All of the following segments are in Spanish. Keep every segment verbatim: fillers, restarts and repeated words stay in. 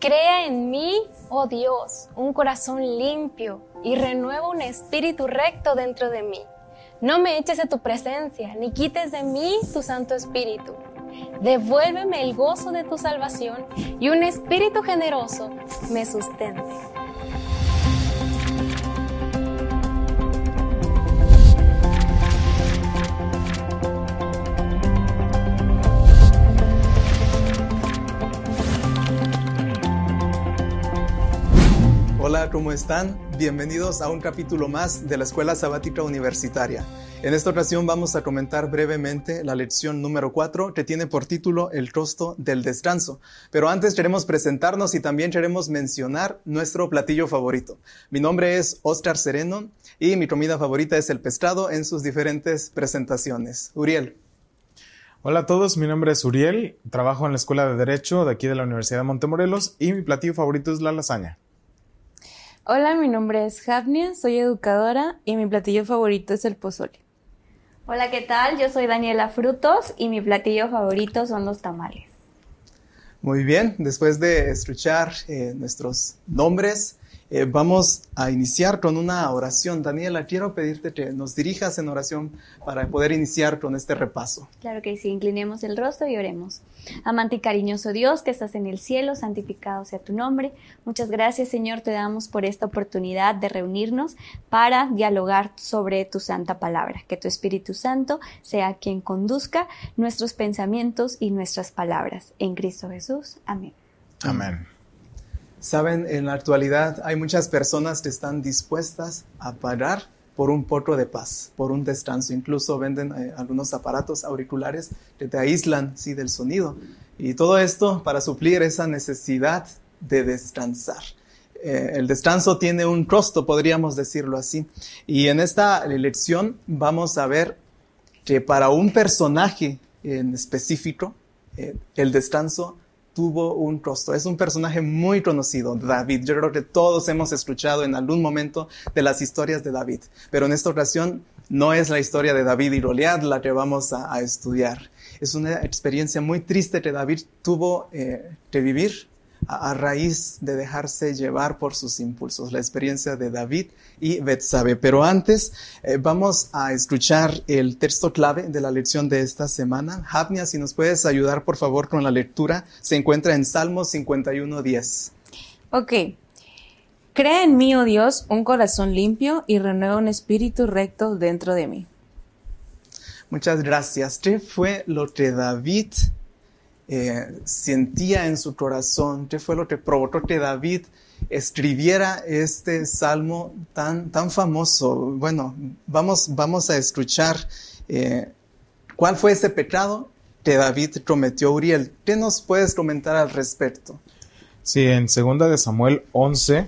Crea en mí, oh Dios, un corazón limpio y renueva un espíritu recto dentro de mí. No me eches de tu presencia, ni quites de mí tu Santo Espíritu. Devuélveme el gozo de tu salvación y un espíritu generoso me sustente. Hola, ¿cómo están? Bienvenidos a un capítulo más de la Escuela Sabática Universitaria. En esta ocasión vamos a comentar brevemente la lección número cuatro, que tiene por título El costo del descanso. Pero antes queremos presentarnos y también queremos mencionar nuestro platillo favorito. Mi nombre es Oscar Sereno y mi comida favorita es el pescado en sus diferentes presentaciones. Uriel. Hola a todos, mi nombre es Uriel, trabajo en la Escuela de Derecho de aquí de la Universidad de Montemorelos y mi platillo favorito es la lasaña. Hola, mi nombre es Hafnia, soy educadora y mi platillo favorito es el pozole. Hola, ¿qué tal? Yo soy Daniela Frutos y mi platillo favorito son los tamales. Muy bien, después de escuchar eh, nuestros nombres, eh, vamos a iniciar con una oración. Daniela, quiero pedirte que nos dirijas en oración para poder iniciar con este repaso. Claro que sí, inclinemos el rostro y oremos. Amante y cariñoso Dios, que estás en el cielo, santificado sea tu nombre. Muchas gracias, Señor, te damos por esta oportunidad de reunirnos para dialogar sobre tu santa palabra. Que tu Espíritu Santo sea quien conduzca nuestros pensamientos y nuestras palabras. En Cristo Jesús. Amén. Amén. Saben, en la actualidad hay muchas personas que están dispuestas a pagar por un poco de paz, por un descanso. Incluso venden eh, algunos aparatos auriculares que te aíslan, sí, del sonido. Y todo esto para suplir esa necesidad de descansar. Eh, el descanso tiene un costo, podríamos decirlo así. Y en esta lección vamos a ver que para un personaje en específico, eh, el descanso tuvo un costo. Es un personaje muy conocido, David. Yo creo que todos hemos escuchado en algún momento de las historias de David. Pero en esta ocasión no es la historia de David y Goliat la que vamos a, a estudiar. Es una experiencia muy triste que David tuvo eh, que vivir a, a raíz de dejarse llevar por sus impulsos. La experiencia de David y Betsabe. Pero antes eh, vamos a escuchar el texto clave de la lección de esta semana. Hafnia, si nos puedes ayudar por favor con la lectura, se encuentra en Salmos cincuenta y uno, diez. Ok. Crea en mí, oh Dios, un corazón limpio y renueva un espíritu recto dentro de mí. Muchas gracias. ¿Qué fue lo que David eh, sentía en su corazón? ¿Qué fue lo que provocó que David escribiera este salmo tan, tan famoso? Bueno, vamos, vamos a escuchar eh, cuál fue ese pecado que David cometió. Uriel, ¿qué nos puedes comentar al respecto? Sí, en segunda de Samuel once,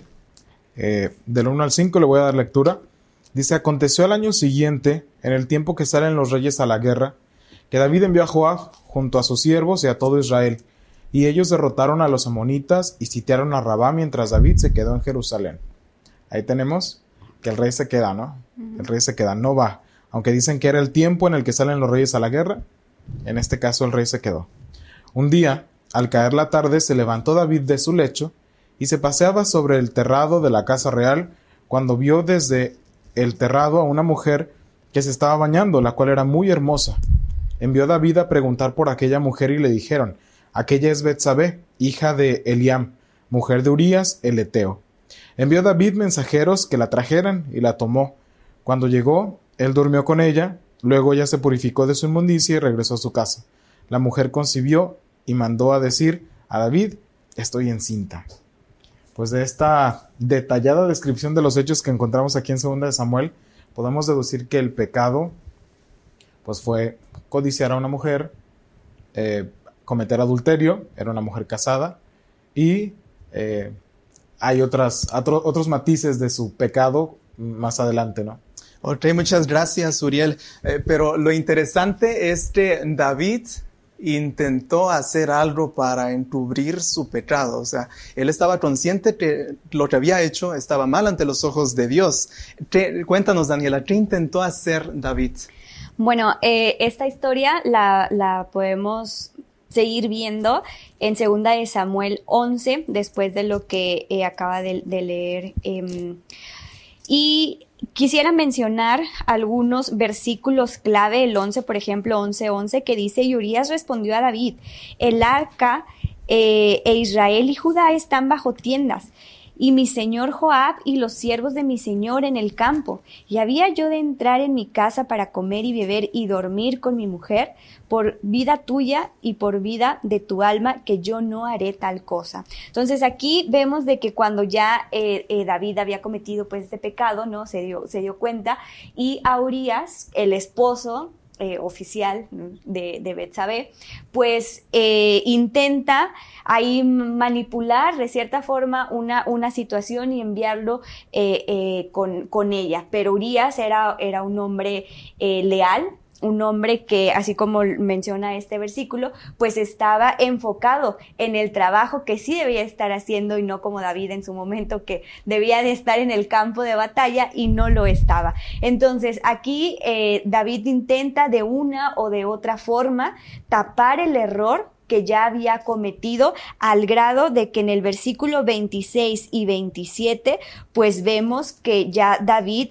eh, del uno al cinco le voy a dar lectura. Dice: aconteció al año siguiente, en el tiempo que salen los reyes a la guerra, que David envió a Joab junto a sus siervos y a todo Israel, y ellos derrotaron a los amonitas y sitiaron a Rabá mientras David se quedó en Jerusalén. Ahí tenemos que el rey se queda, ¿no? Uh-huh. El rey se queda, no va. Aunque dicen que era el tiempo en el que salen los reyes a la guerra, en este caso el rey se quedó. Un día, al caer la tarde, se levantó David de su lecho y se paseaba sobre el terrado de la casa real cuando vio desde el terrado a una mujer que se estaba bañando, la cual era muy hermosa. Envió David a preguntar por aquella mujer y le dijeron: aquella es Betsabe, hija de Eliam, mujer de Urías el Eteo. Envió David mensajeros que la trajeran y la tomó. Cuando llegó, él durmió con ella, luego ella se purificó de su inmundicia y regresó a su casa. La mujer concibió y mandó a decir a David: estoy encinta. Pues de esta detallada descripción de los hechos que encontramos aquí en segunda de Samuel, podemos deducir que el pecado pues fue codiciar a una mujer, eh, cometer adulterio, era una mujer casada, y eh, hay otras, otro, otros matices de su pecado más adelante, ¿no? Ok, muchas gracias, Uriel. Eh, pero lo interesante es que David intentó hacer algo para encubrir su pecado. O sea, él estaba consciente que lo que había hecho estaba mal ante los ojos de Dios. ¿Qué, cuéntanos, Daniela, ¿qué intentó hacer David? Bueno, eh, esta historia la, la podemos seguir viendo en segunda de Samuel once, después de lo que eh, acaba de, de leer. Eh, y quisiera mencionar algunos versículos clave, el once, por ejemplo, once once, que dice: y Urías respondió a David: el arca eh, e Israel y Judá están bajo tiendas, y mi señor Joab y los siervos de mi señor en el campo. ¿Y había yo de entrar en mi casa para comer y beber y dormir con mi mujer? Por vida tuya y por vida de tu alma, que yo no haré tal cosa. Entonces aquí vemos de que cuando ya eh, eh, David había cometido pues este pecado, ¿no? Se dio, se dio cuenta, y a Urías, el esposo Eh, oficial de, de Betsabé, pues eh, intenta ahí manipular de cierta forma una, una situación y enviarlo eh, eh, con, con ella. Pero Urías era, era un hombre eh, leal, un hombre que, así como menciona este versículo, pues estaba enfocado en el trabajo que sí debía estar haciendo, y no como David en su momento, que debía de estar en el campo de batalla y no lo estaba. Entonces aquí eh, David intenta de una o de otra forma tapar el error que ya había cometido, al grado de que en el versículo veintiséis y veintisiete pues vemos que ya David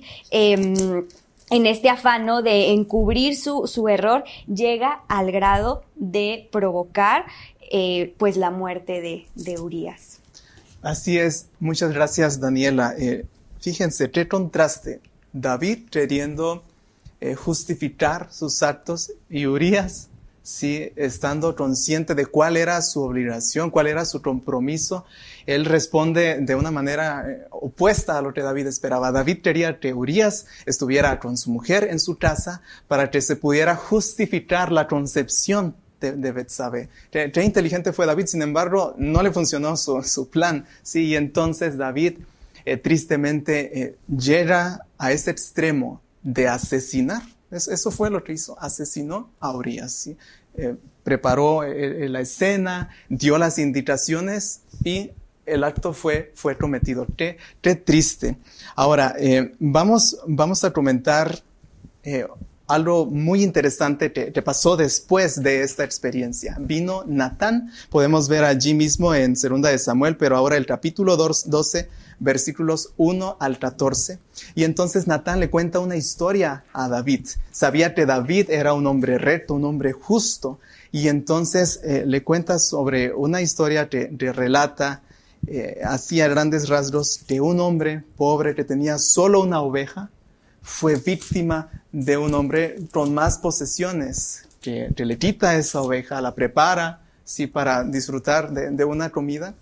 eh, en este afán, ¿no?, de encubrir su, su error, llega al grado de provocar eh, pues la muerte de, de Urías. Así es. Muchas gracias, Daniela. Eh, fíjense, qué contraste. David queriendo eh, justificar sus actos, y Urías, sí, estando consciente de cuál era su obligación, cuál era su compromiso. Él responde de una manera eh, opuesta a lo que David esperaba. David quería que Urías estuviera con su mujer en su casa para que se pudiera justificar la concepción de, de Betsabé. Qué, qué inteligente fue David. Sin embargo, no le funcionó su, su plan. Sí, y entonces David eh, tristemente eh, llega a ese extremo de asesinar. Eso fue lo que hizo, asesinó a Urías, ¿sí? Eh, preparó eh, la escena, dio las indicaciones y el acto fue, fue cometido. Qué, qué triste. Ahora, eh, vamos, vamos a comentar eh, algo muy interesante que, que pasó después de esta experiencia. Vino Natán, podemos ver allí mismo en segunda de Samuel, pero ahora el capítulo doce, versículos uno al catorce. Y entonces Natán le cuenta una historia a David. Sabía que David era un hombre recto, un hombre justo. Y entonces eh, le cuenta sobre una historia que, que relata eh, así a grandes rasgos, que un hombre pobre que tenía solo una oveja fue víctima de un hombre con más posesiones, que, que le quita esa oveja, la prepara, sí, para disfrutar de, de una comida.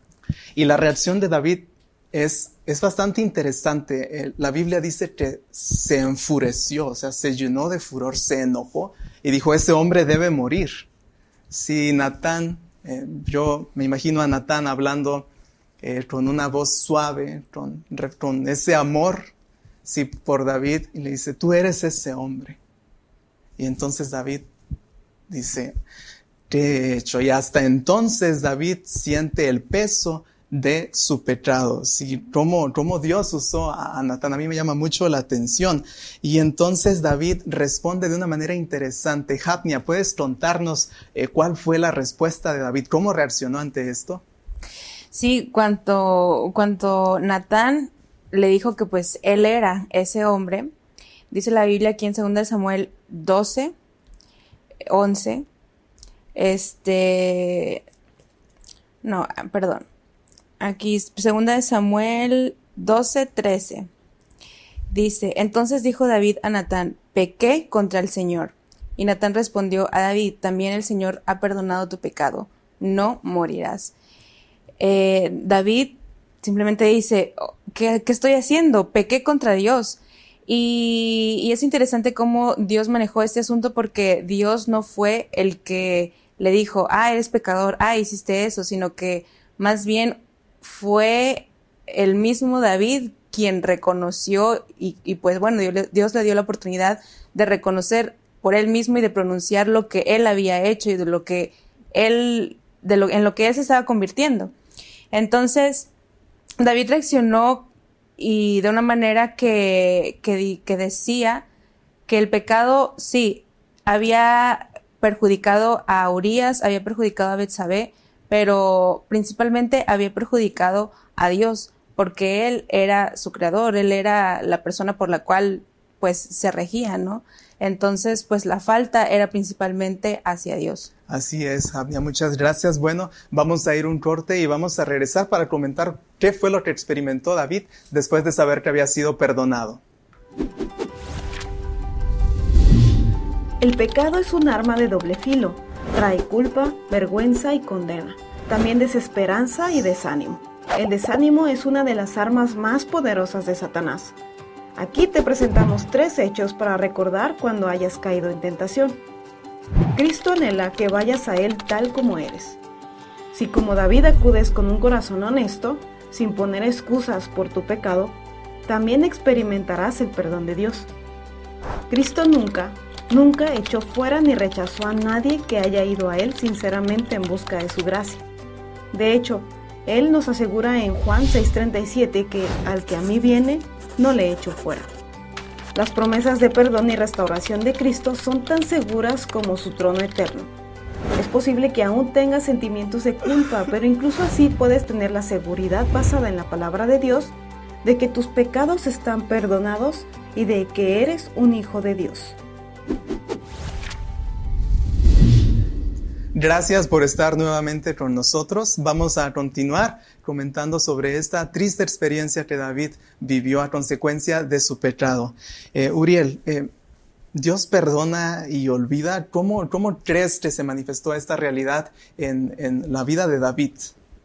Y la reacción de David es, es bastante interesante. La Biblia dice que se enfureció, o sea, se llenó de furor, se enojó y dijo: ese hombre debe morir. Sí, Natán, eh, yo me imagino a Natán hablando eh, con una voz suave, con, con ese amor, sí, por David, y le dice: tú eres ese hombre. Y entonces David dice: ¿qué he hecho? Y hasta entonces David siente el peso de su pecado. Sí, cómo, cómo Dios usó a, a Natán, a mí me llama mucho la atención. Y entonces David responde de una manera interesante. Hafnia, ¿puedes contarnos eh, cuál fue la respuesta de David? ¿Cómo reaccionó ante esto? Sí, cuando, cuando Natán le dijo que pues él era ese hombre, dice la Biblia aquí en segunda de Samuel doce, once, este, no, perdón, aquí segunda de Samuel doce, trece, dice: entonces dijo David a Natán: pequé contra el Señor. Y Natán respondió a David: también el Señor ha perdonado tu pecado, no morirás. Eh, David simplemente dice: ¿qué, qué estoy haciendo? Pequé contra Dios. Y, y es interesante cómo Dios manejó este asunto, porque Dios no fue el que le dijo: ah, eres pecador, ah, hiciste eso, sino que más bien fue el mismo David quien reconoció y, y pues bueno, Dios, Dios le dio la oportunidad de reconocer por él mismo y de pronunciar lo que él había hecho y de lo que él, de lo, en lo que él se estaba convirtiendo. Entonces, David reaccionó y de una manera que, que, que decía que el pecado, sí, había perjudicado a Urías, había perjudicado a Betsabé, pero principalmente había perjudicado a Dios, porque él era su creador, él era la persona por la cual pues se regía, ¿no? Entonces, pues la falta era principalmente hacia Dios. Así es, Javnia, muchas gracias. Bueno, vamos a ir un corte y vamos a regresar para comentar qué fue lo que experimentó David después de saber que había sido perdonado. El pecado es un arma de doble filo. Trae culpa, vergüenza y condena. También desesperanza y desánimo. El desánimo es una de las armas más poderosas de Satanás. Aquí te presentamos tres hechos para recordar cuando hayas caído en tentación. Cristo anhela que vayas a Él tal como eres. Si como David acudes con un corazón honesto, sin poner excusas por tu pecado, también experimentarás el perdón de Dios. Cristo nunca, nunca echó fuera ni rechazó a nadie que haya ido a Él sinceramente en busca de su gracia. De hecho, Él nos asegura en Juan seis treinta y siete que al que a mí viene, no le echo fuera. Las promesas de perdón y restauración de Cristo son tan seguras como su trono eterno. Es posible que aún tengas sentimientos de culpa, pero incluso así puedes tener la seguridad basada en la palabra de Dios de que tus pecados están perdonados y de que eres un hijo de Dios. Gracias por estar nuevamente con nosotros. Vamos a continuar comentando sobre esta triste experiencia que David vivió a consecuencia de su pecado. Eh, Uriel, eh, ¿Dios perdona y olvida? ¿Cómo, cómo crees que se manifestó esta realidad en, en la vida de David?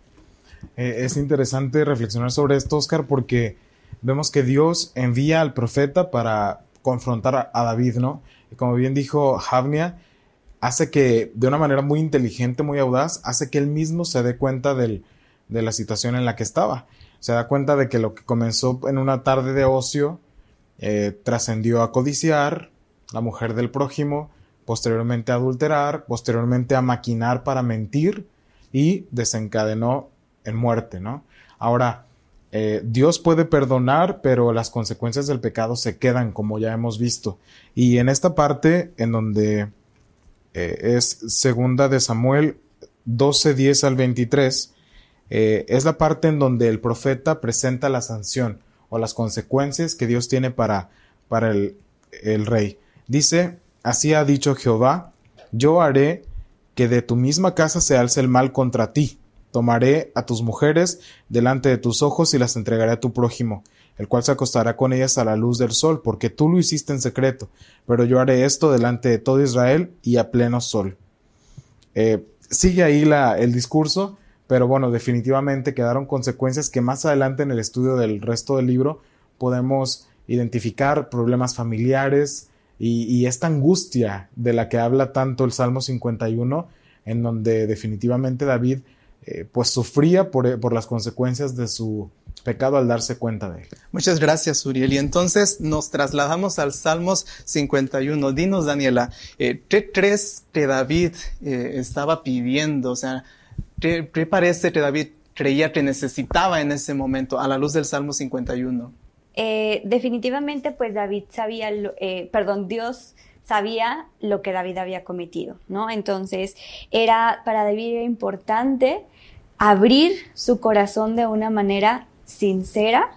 Eh, es interesante reflexionar sobre esto, Oscar, porque vemos que Dios envía al profeta para confrontar a, a David, ¿no? Y como bien dijo Javnia, hace que, de una manera muy inteligente, muy audaz, hace que él mismo se dé cuenta del, de la situación en la que estaba. Se da cuenta de que lo que comenzó en una tarde de ocio eh, trascendió a codiciar la mujer del prójimo, posteriormente a adulterar, posteriormente a maquinar para mentir y desencadenó en muerte, ¿no? Ahora, eh, Dios puede perdonar, pero las consecuencias del pecado se quedan, como ya hemos visto. Y en esta parte, en donde Eh, es segunda de Samuel doce, diez al veintitrés, eh, es la parte en donde el profeta presenta la sanción o las consecuencias que Dios tiene para, para el, el rey. Dice, así ha dicho Jehová, yo haré que de tu misma casa se alce el mal contra ti, tomaré a tus mujeres delante de tus ojos y las entregaré a tu prójimo, el cual se acostará con ellas a la luz del sol, porque tú lo hiciste en secreto, pero yo haré esto delante de todo Israel y a pleno sol. Eh, sigue ahí la, el discurso, pero bueno, definitivamente quedaron consecuencias que más adelante en el estudio del resto del libro podemos identificar, problemas familiares y, y esta angustia de la que habla tanto el Salmo cincuenta y uno, en donde definitivamente David eh, pues sufría por, por las consecuencias de su pecado al darse cuenta de él. Muchas gracias, Uriel. Y entonces nos trasladamos al Salmos cincuenta y uno. Dinos, Daniela, eh, ¿qué crees que David eh, estaba pidiendo? O sea, ¿qué, ¿qué parece que David creía que necesitaba en ese momento a la luz del Salmo cincuenta y uno? Eh, definitivamente, pues David sabía, lo, eh, perdón, Dios sabía lo que David había cometido, ¿no? Entonces, era para David era importante abrir su corazón de una manera sincera,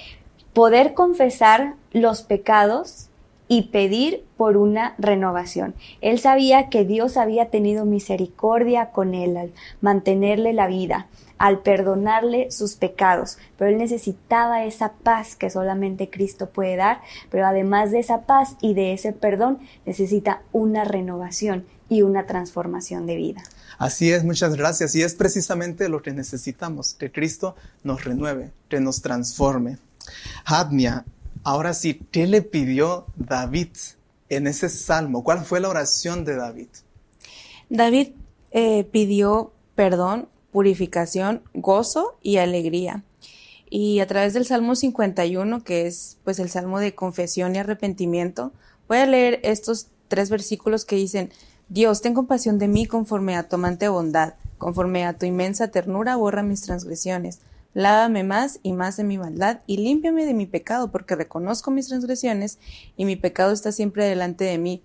poder confesar los pecados y pedir por una renovación. Él sabía que Dios había tenido misericordia con él al mantenerle la vida, al perdonarle sus pecados, pero él necesitaba esa paz que solamente Cristo puede dar, pero además de esa paz y de ese perdón, necesita una renovación y una transformación de vida. Así es, muchas gracias. Y es precisamente lo que necesitamos, que Cristo nos renueve, que nos transforme. Javnia, ahora sí, ¿qué le pidió David en ese salmo? ¿Cuál fue la oración de David? David eh, pidió perdón, purificación, gozo y alegría. Y a través del Salmo cincuenta y uno, que es pues el salmo de confesión y arrepentimiento, voy a leer estos tres versículos que dicen: Dios, ten compasión de mí conforme a tu amante bondad, conforme a tu inmensa ternura borra mis transgresiones. Lávame más y más de mi maldad y límpiame de mi pecado, porque reconozco mis transgresiones y mi pecado está siempre delante de mí.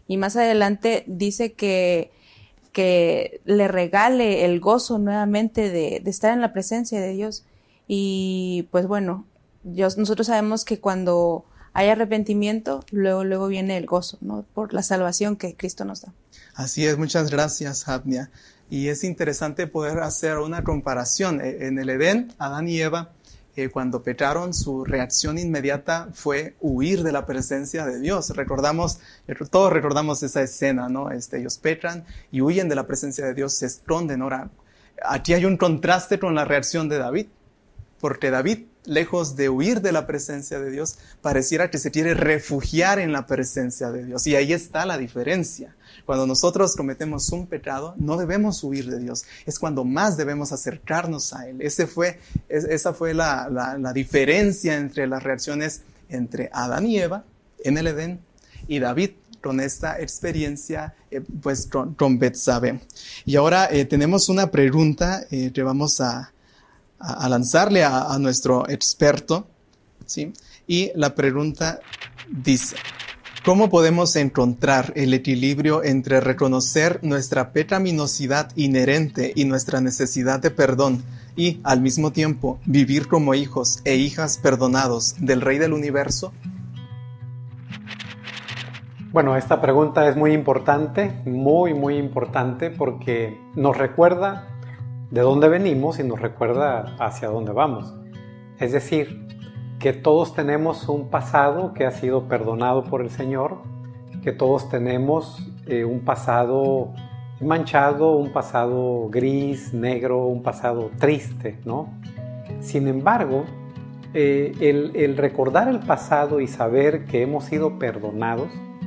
Y más adelante dice que, que le regale el gozo nuevamente de, de estar en la presencia de Dios. Y pues bueno, Dios, nosotros sabemos que cuando hay arrepentimiento, luego, luego viene el gozo, ¿no? Por la salvación que Cristo nos da. Así es, muchas gracias, Havnia. Y es interesante poder hacer una comparación. En el Edén, Adán y Eva, eh, cuando pecaron, su reacción inmediata fue huir de la presencia de Dios. Recordamos, todos recordamos esa escena, ¿no? Este, ellos pecan y huyen de la presencia de Dios, se esconden. Ahora, aquí hay un contraste con la reacción de David, porque David, lejos de huir de la presencia de Dios, pareciera que se quiere refugiar en la presencia de Dios. Y ahí está la diferencia. Cuando nosotros cometemos un pecado, no debemos huir de Dios. Es cuando más debemos acercarnos a Él. Ese fue, es, esa fue la, la, la diferencia entre las reacciones entre Adán y Eva en el Edén y David con esta experiencia eh, pues con, con Betsabé. Y ahora eh, tenemos una pregunta eh, que vamos a a lanzarle a, a nuestro experto, ¿sí? Y la pregunta dice, ¿cómo podemos encontrar el equilibrio entre reconocer nuestra pecaminosidad inherente y nuestra necesidad de perdón y, al mismo tiempo, vivir como hijos e hijas perdonados del Rey del Universo? Bueno, esta pregunta es muy importante, muy, muy importante, porque nos recuerda de dónde venimos y nos recuerda hacia dónde vamos. Es decir, que todos tenemos un pasado que ha sido perdonado por el Señor, que todos tenemos eh, un pasado manchado, un pasado gris, negro, un pasado triste, ¿no? Sin embargo, eh, el, el recordar el pasado y saber que hemos sido perdonados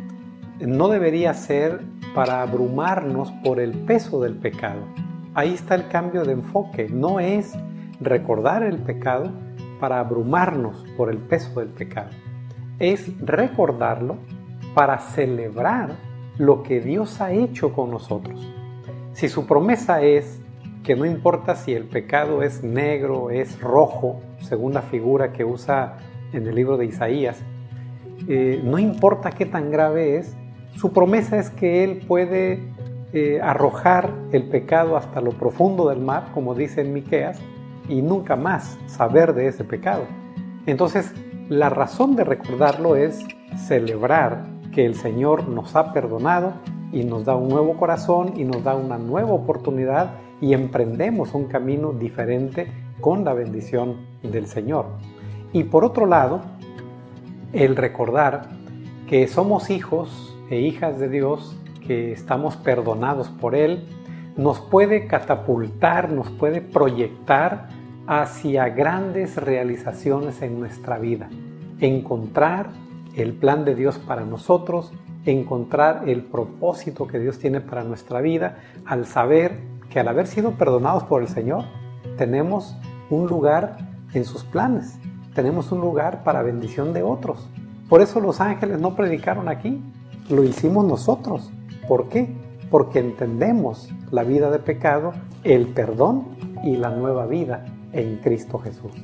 no debería ser para abrumarnos por el peso del pecado. Ahí está el cambio de enfoque. No es recordar el pecado para abrumarnos por el peso del pecado. Es recordarlo para celebrar lo que Dios ha hecho con nosotros. Si su promesa es que no importa si el pecado es negro, es rojo, según la figura que usa en el libro de Isaías, eh, no importa qué tan grave es, su promesa es que Él puede Eh, arrojar el pecado hasta lo profundo del mar, como dice en Miqueas, y nunca más saber de ese pecado. Entonces, la razón de recordarlo es celebrar que el Señor nos ha perdonado y nos da un nuevo corazón y nos da una nueva oportunidad y emprendemos un camino diferente con la bendición del Señor. Y por otro lado, el recordar que somos hijos e hijas de Dios, que estamos perdonados por Él, nos puede catapultar, nos puede proyectar hacia grandes realizaciones en nuestra vida. Encontrar el plan de Dios para nosotros, encontrar el propósito que Dios tiene para nuestra vida, al saber que al haber sido perdonados por el Señor, tenemos un lugar en sus planes, tenemos un lugar para bendición de otros. Por eso los ángeles no predicaron aquí, lo hicimos nosotros. ¿Por qué? Porque entendemos la vida de pecado, el perdón y la nueva vida en Cristo Jesús.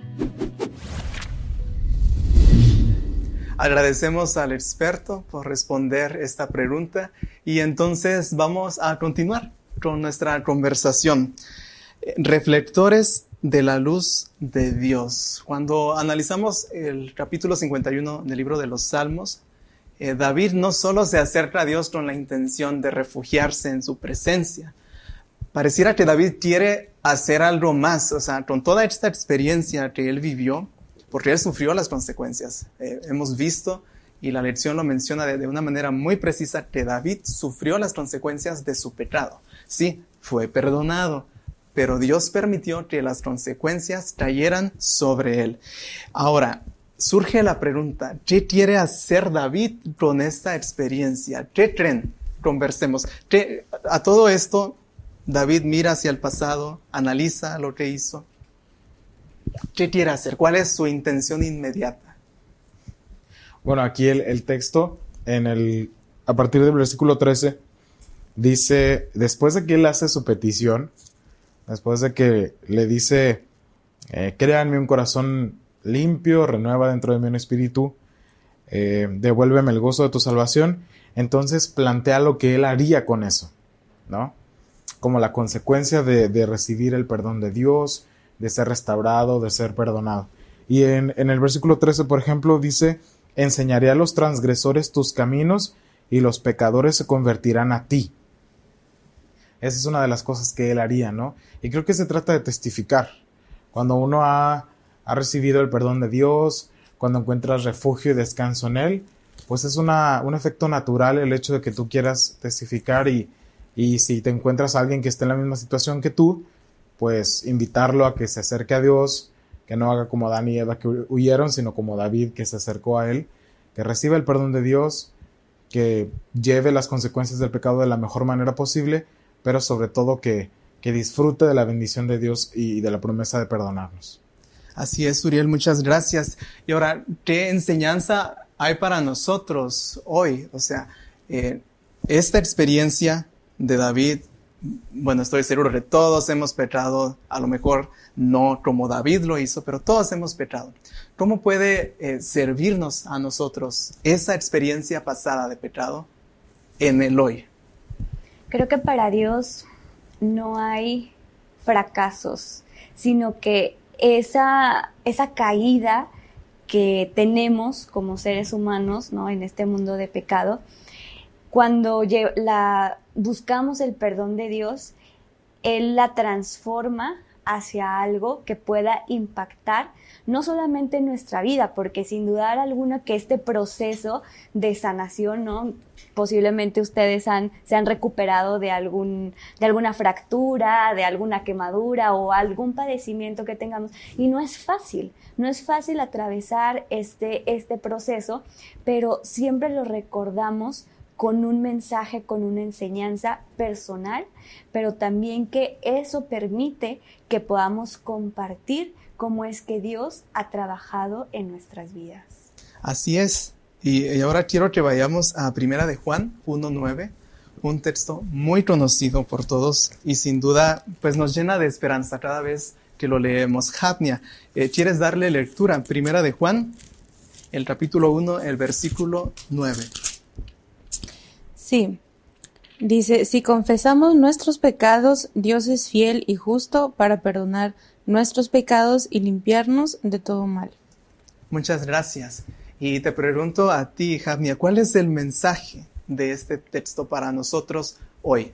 Agradecemos al experto por responder esta pregunta y entonces vamos a continuar con nuestra conversación. Reflectores de la luz de Dios. Cuando analizamos el capítulo cincuenta y uno del libro de los Salmos, Eh, David no solo se acerca a Dios con la intención de refugiarse en su presencia. Pareciera que David quiere hacer algo más, o sea, con toda esta experiencia que él vivió, porque él sufrió las consecuencias. Eh, hemos visto, y la lección lo menciona de, de una manera muy precisa, que David sufrió las consecuencias de su pecado. Sí, fue perdonado, pero Dios permitió que las consecuencias cayeran sobre él. Ahora, surge la pregunta, ¿qué quiere hacer David con esta experiencia? ¿Qué creen? Conversemos. ¿Qué, a todo esto, David mira hacia el pasado, analiza lo que hizo. ¿Qué quiere hacer? ¿Cuál es su intención inmediata? Bueno, aquí el, el texto, en el, a partir del versículo trece, dice, después de que él hace su petición, después de que le dice, eh, créanme un corazón limpio, renueva dentro de mí un espíritu, eh, devuélveme el gozo de tu salvación, entonces plantea lo que él haría con eso, ¿no? Como la consecuencia de, de recibir el perdón de Dios, de ser restaurado, de ser perdonado. Y en, en el versículo trece, por ejemplo, dice, enseñaré a los transgresores tus caminos y los pecadores se convertirán a ti. Esa es una de las cosas que él haría, ¿no? Y creo que se trata de testificar. Cuando uno ha, ha recibido el perdón de Dios, cuando encuentras refugio y descanso en él, pues es una, un efecto natural el hecho de que tú quieras testificar y, y si te encuentras a alguien que esté en la misma situación que tú, pues invitarlo a que se acerque a Dios, que no haga como Adán y Eva que huyeron, sino como David que se acercó a él, que reciba el perdón de Dios, que lleve las consecuencias del pecado de la mejor manera posible, pero sobre todo que, que disfrute de la bendición de Dios y de la promesa de perdonarnos. Así es, Uriel, muchas gracias. Y ahora, ¿qué enseñanza hay para nosotros hoy? O sea, eh, esta experiencia de David, bueno, estoy seguro que todos hemos pecado, a lo mejor no como David lo hizo, pero todos hemos pecado. ¿Cómo puede eh, servirnos a nosotros esa experiencia pasada de pecado en el hoy? Creo que para Dios no hay fracasos, sino que esa, esa caída que tenemos como seres humanos, ¿no?, en este mundo de pecado, cuando la, buscamos el perdón de Dios, Él la transforma hacia algo que pueda impactar no solamente en nuestra vida, porque sin dudar alguna que este proceso de sanación, ¿no?, posiblemente ustedes han, se han recuperado de, algún, de alguna fractura, de alguna quemadura o algún padecimiento que tengamos. Y no es fácil, no es fácil atravesar este, este proceso, pero siempre lo recordamos con un mensaje, con una enseñanza personal, pero también que eso permite que podamos compartir cómo es que Dios ha trabajado en nuestras vidas. Así es. Y, y ahora quiero que vayamos a Primera de Juan uno nueve, un texto muy conocido por todos y sin duda pues nos llena de esperanza cada vez que lo leemos. Hafnia, eh, ¿quieres darle lectura? Primera de Juan, el capítulo uno, el versículo nueve. Sí, dice, si confesamos nuestros pecados, Dios es fiel y justo para perdonar nuestros pecados y limpiarnos de todo mal. Muchas gracias. Y te pregunto a ti, Hafnia, ¿cuál es el mensaje de este texto para nosotros hoy?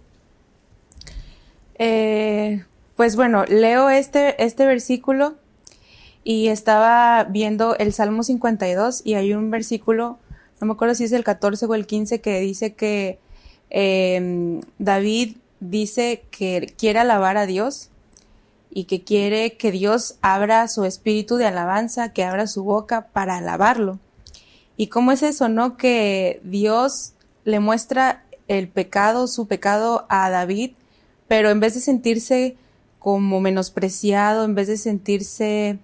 Eh, pues bueno, leo este, este versículo y estaba viendo el Salmo cincuenta y dos y hay un versículo, no me acuerdo si es el catorce o el quince, que dice que eh, David dice que quiere alabar a Dios y que quiere que Dios abra su espíritu de alabanza, que abra su boca para alabarlo. ¿Y cómo es eso, no? Que Dios le muestra el pecado, su pecado a David, pero en vez de sentirse como menospreciado, en vez de sentirse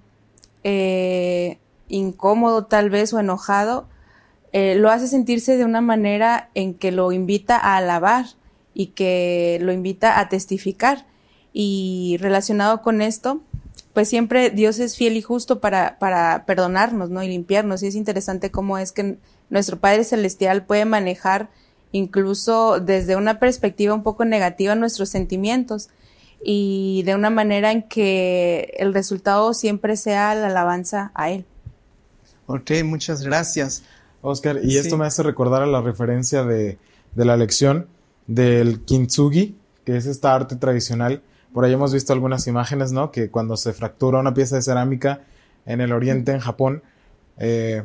eh, incómodo tal vez o enojado, eh, lo hace sentirse de una manera en que lo invita a alabar y que lo invita a testificar. Y relacionado con esto, pues siempre Dios es fiel y justo para, para perdonarnos, ¿no?, y limpiarnos. Y es interesante cómo es que nuestro Padre Celestial puede manejar incluso desde una perspectiva un poco negativa nuestros sentimientos y de una manera en que el resultado siempre sea la alabanza a Él. Ok, muchas gracias. Oscar, y Sí. esto me hace recordar a la referencia de, de la lección del kintsugi, que es esta arte tradicional. Por ahí hemos visto algunas imágenes, ¿no?, que cuando se fractura una pieza de cerámica en el oriente, en Japón, eh,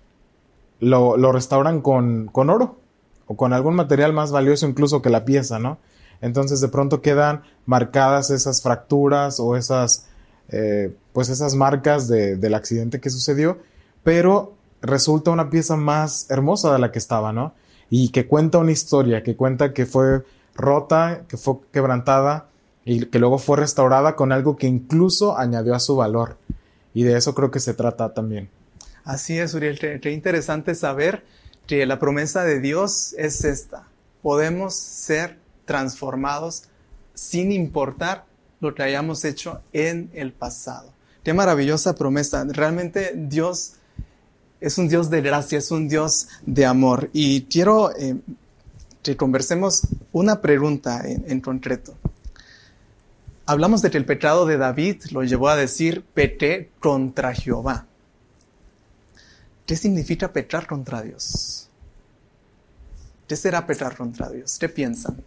lo, lo restauran con, con oro o con algún material más valioso incluso que la pieza, ¿no? Entonces de pronto quedan marcadas esas fracturas o esas, eh, pues esas marcas de, del accidente que sucedió, pero resulta una pieza más hermosa de la que estaba, ¿no? Y que cuenta una historia, que cuenta que fue rota, que fue quebrantada y que luego fue restaurada con algo que incluso añadió a su valor. Y de eso creo que se trata también. Así es, Uriel, qué, qué interesante saber que la promesa de Dios es esta. Podemos ser transformados sin importar lo que hayamos hecho en el pasado. Qué maravillosa promesa. Realmente Dios es un Dios de gracia, es un Dios de amor. Y quiero eh, que conversemos una pregunta en, en concreto. Hablamos de que el pecado de David lo llevó a decir, pequé contra Jehová. ¿Qué significa pecar contra Dios? ¿Qué será pecar contra Dios? ¿Qué piensan?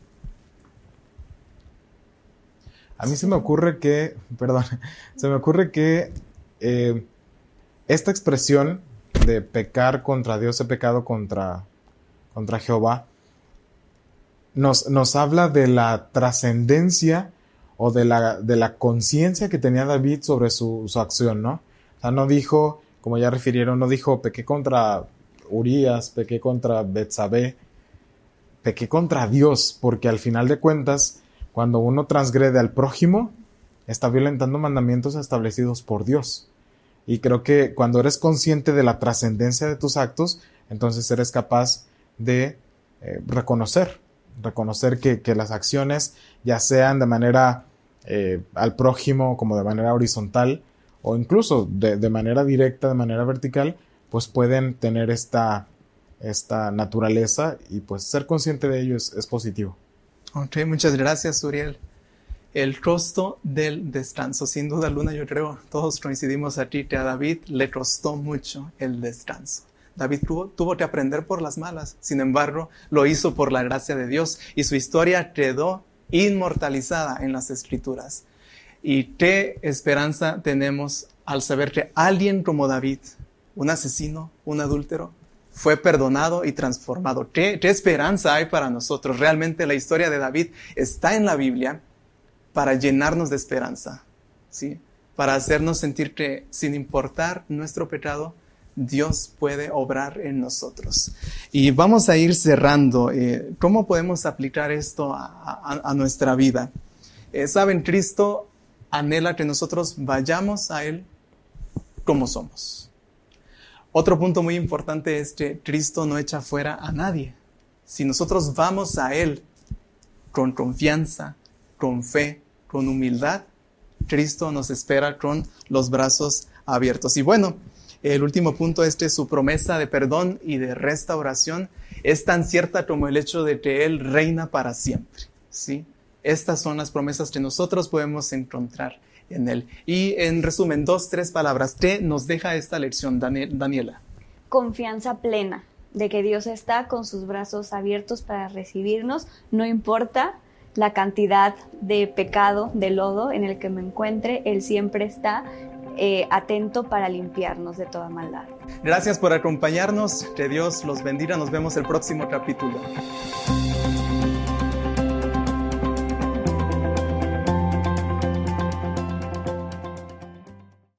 A mí se me ocurre que, perdón, se me ocurre que eh, esta expresión de pecar contra Dios, he pecado contra, contra Jehová, nos, nos habla de la trascendencia o de la, de la conciencia que tenía David sobre su, su acción, ¿no? O sea, no dijo, como ya refirieron, no dijo, pequé contra Urías, pequé contra Betsabé, pequé contra Dios, porque al final de cuentas, cuando uno transgrede al prójimo, está violentando mandamientos establecidos por Dios. Y creo que cuando eres consciente de la trascendencia de tus actos, entonces eres capaz de eh, reconocer, reconocer que, que las acciones, ya sean de manera eh, al prójimo como de manera horizontal, o incluso de, de manera directa, de manera vertical, pues pueden tener esta, esta naturaleza y pues ser consciente de ello es, es positivo. Ok, muchas gracias, Uriel. El costo del descanso. Sin duda alguna, yo creo, todos coincidimos aquí que a David le costó mucho el descanso. David tuvo, tuvo que aprender por las malas. Sin embargo, lo hizo por la gracia de Dios y su historia quedó inmortalizada en las Escrituras. Y qué esperanza tenemos al saber que alguien como David, un asesino, un adúltero, fue perdonado y transformado. ¿Qué, qué esperanza hay para nosotros? Realmente la historia de David está en la Biblia para llenarnos de esperanza, ¿sí? Para hacernos sentir que sin importar nuestro pecado, Dios puede obrar en nosotros. Y vamos a ir cerrando. Eh, ¿Cómo podemos aplicar esto a, a, a nuestra vida? Eh, Saben, Cristo anhela que nosotros vayamos a Él como somos. Otro punto muy importante es que Cristo no echa fuera a nadie. Si nosotros vamos a Él con confianza, con fe, con humildad, Cristo nos espera con los brazos abiertos. Y bueno, el último punto es que su promesa de perdón y de restauración es tan cierta como el hecho de que Él reina para siempre, ¿sí? Estas son las promesas que nosotros podemos encontrar en Él. Y en resumen, dos, tres palabras. ¿Qué nos deja esta lección, Daniela? Confianza plena de que Dios está con sus brazos abiertos para recibirnos, no importa la cantidad de pecado, de lodo en el que me encuentre, Él siempre está eh, atento para limpiarnos de toda maldad. Gracias por acompañarnos, que Dios los bendiga, nos vemos el próximo capítulo.